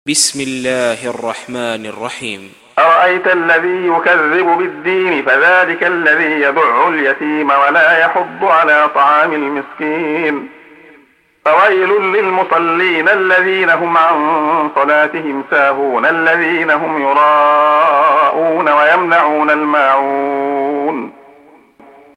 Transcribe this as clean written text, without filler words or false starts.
بسم الله الرحمن الرحيم. أرأيت الذي يكذب بالدين فذلك الذي يدع اليتيم ولا يحض على طعام المسكين. فويل للمصلين الذين هم عن صلاتهم ساهون الذين هم يراءون ويمنعون الماعون.